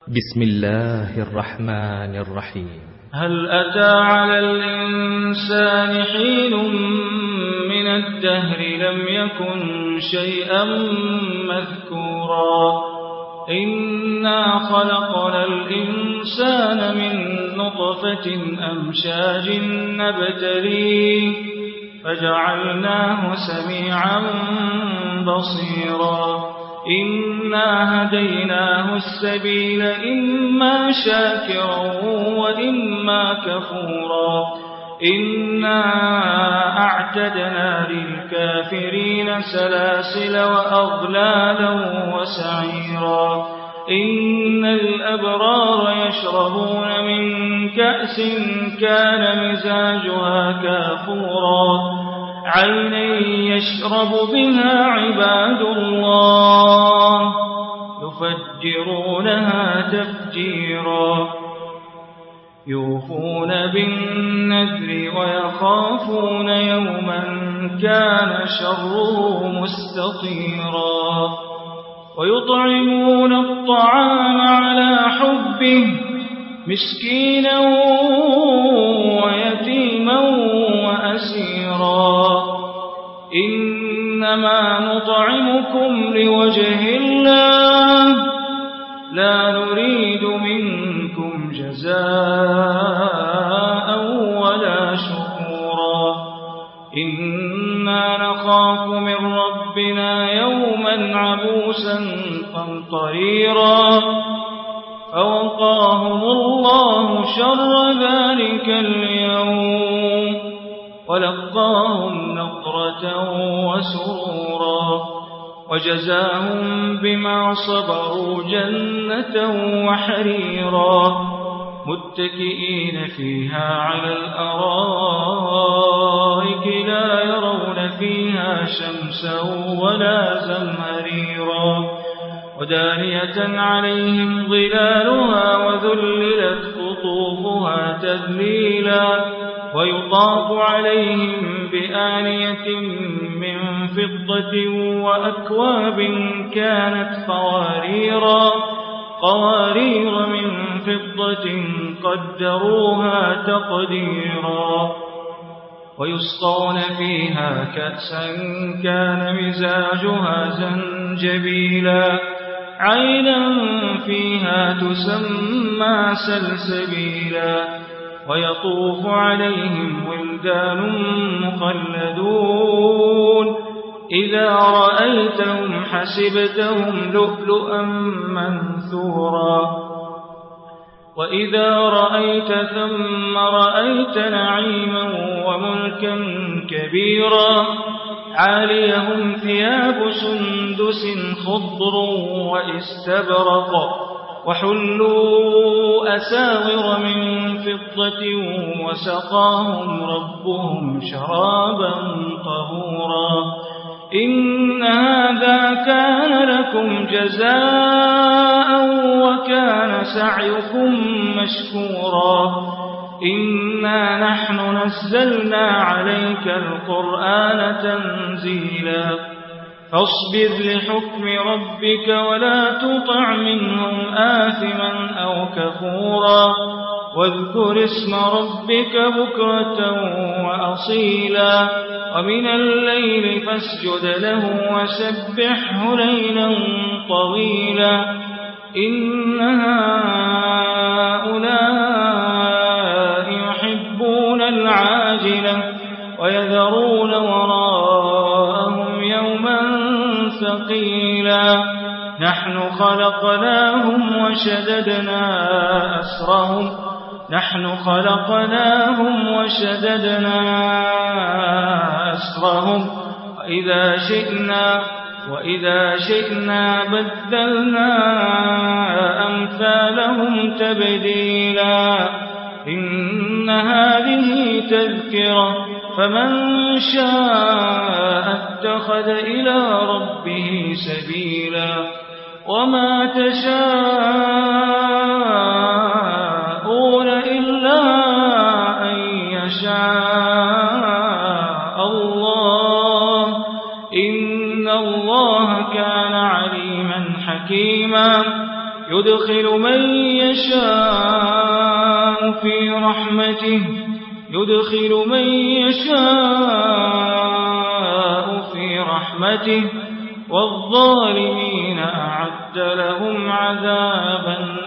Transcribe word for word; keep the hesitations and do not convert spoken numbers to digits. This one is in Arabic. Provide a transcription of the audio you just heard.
بسم الله الرحمن الرحيم. هل أتى على الإنسان حين من الدهر لم يكن شيئا مذكورا إنا خلقنا الإنسان من نطفة أمشاج نبتليه فجعلناه سميعا بصيرا إنا هديناه السبيل إما شاكرا وإما كفورا إنا أعتدنا للكافرين سلاسل وأغلالا وسعيرا إن الأبرار يشربون من كأس كان مزاجها كافورا عينا يشرب بها عباد الله يفجرونها تفجيرا يوفون بالنذر ويخافون يوما كان شره مستطيرا ويطعمون الطعام على حبه مسكينا ويتيما وأسيرا إنما نطعمكم لوجه الله لا نريد منكم جزاء ولا شكورا إنا نخاف من ربنا يوما عبوسا قمطريرا فوقاهم الله شر ذلك اليوم ولقاهم نضرة وسرورا وجزاهم بما صبروا جنة وحريرا متكئين فيها على الأرائك لا يرون فيها شمسا ولا زمهريرا ودانية عليهم ظلالها وذللت قطوفها تذليلا ويطاف عليهم بآنية من فضة وأكواب كانت قواريرا قوارير من فضة قدروها تقديرا ويسقون فيها كأسا كان مزاجها زنجبيلا عينا فيها تسمى سلسبيلا ويطوف عليهم ولدان مخلدون إذا رأيتهم حسبتهم لؤلؤا منثورا وإذا رأيت ثم رأيت نعيما وملكا كبيرا عاليهم ثياب سندس خضر وإستبرق وحلوا أساور من فضة وسقاهم ربهم شرابا طهورا إن هذا كان لكم جزاء وكان سعيكم مشكورا إنا نحن نزلنا عليك القرآن تنزيلا فاصبر لحكم ربك ولا تطع منهم آثما أو كفورا واذكر اسم ربك بكرة وأصيلا ومن الليل فاسجد له وسبحه ليلا طويلا إن هؤلاء يحبون العاجلة ويذرون وراءهم يوما ثقيلا نحن خلقناهم وشددنا أسرهم نحن خلقناهم وشددنا أسرهم وإذا شئنا وإذا شئنا بدلنا أمثالهم تبديلا إن هذه تذكرة فمن شاء اتخذ إلى ربه سبيلا وما تشاءون إلا أن يشاء الله إن الله كان عليما حكيما يدخل من يشاء في رحمته يدخل من يشاء في رحمته والظالمين أعد لهم عذابا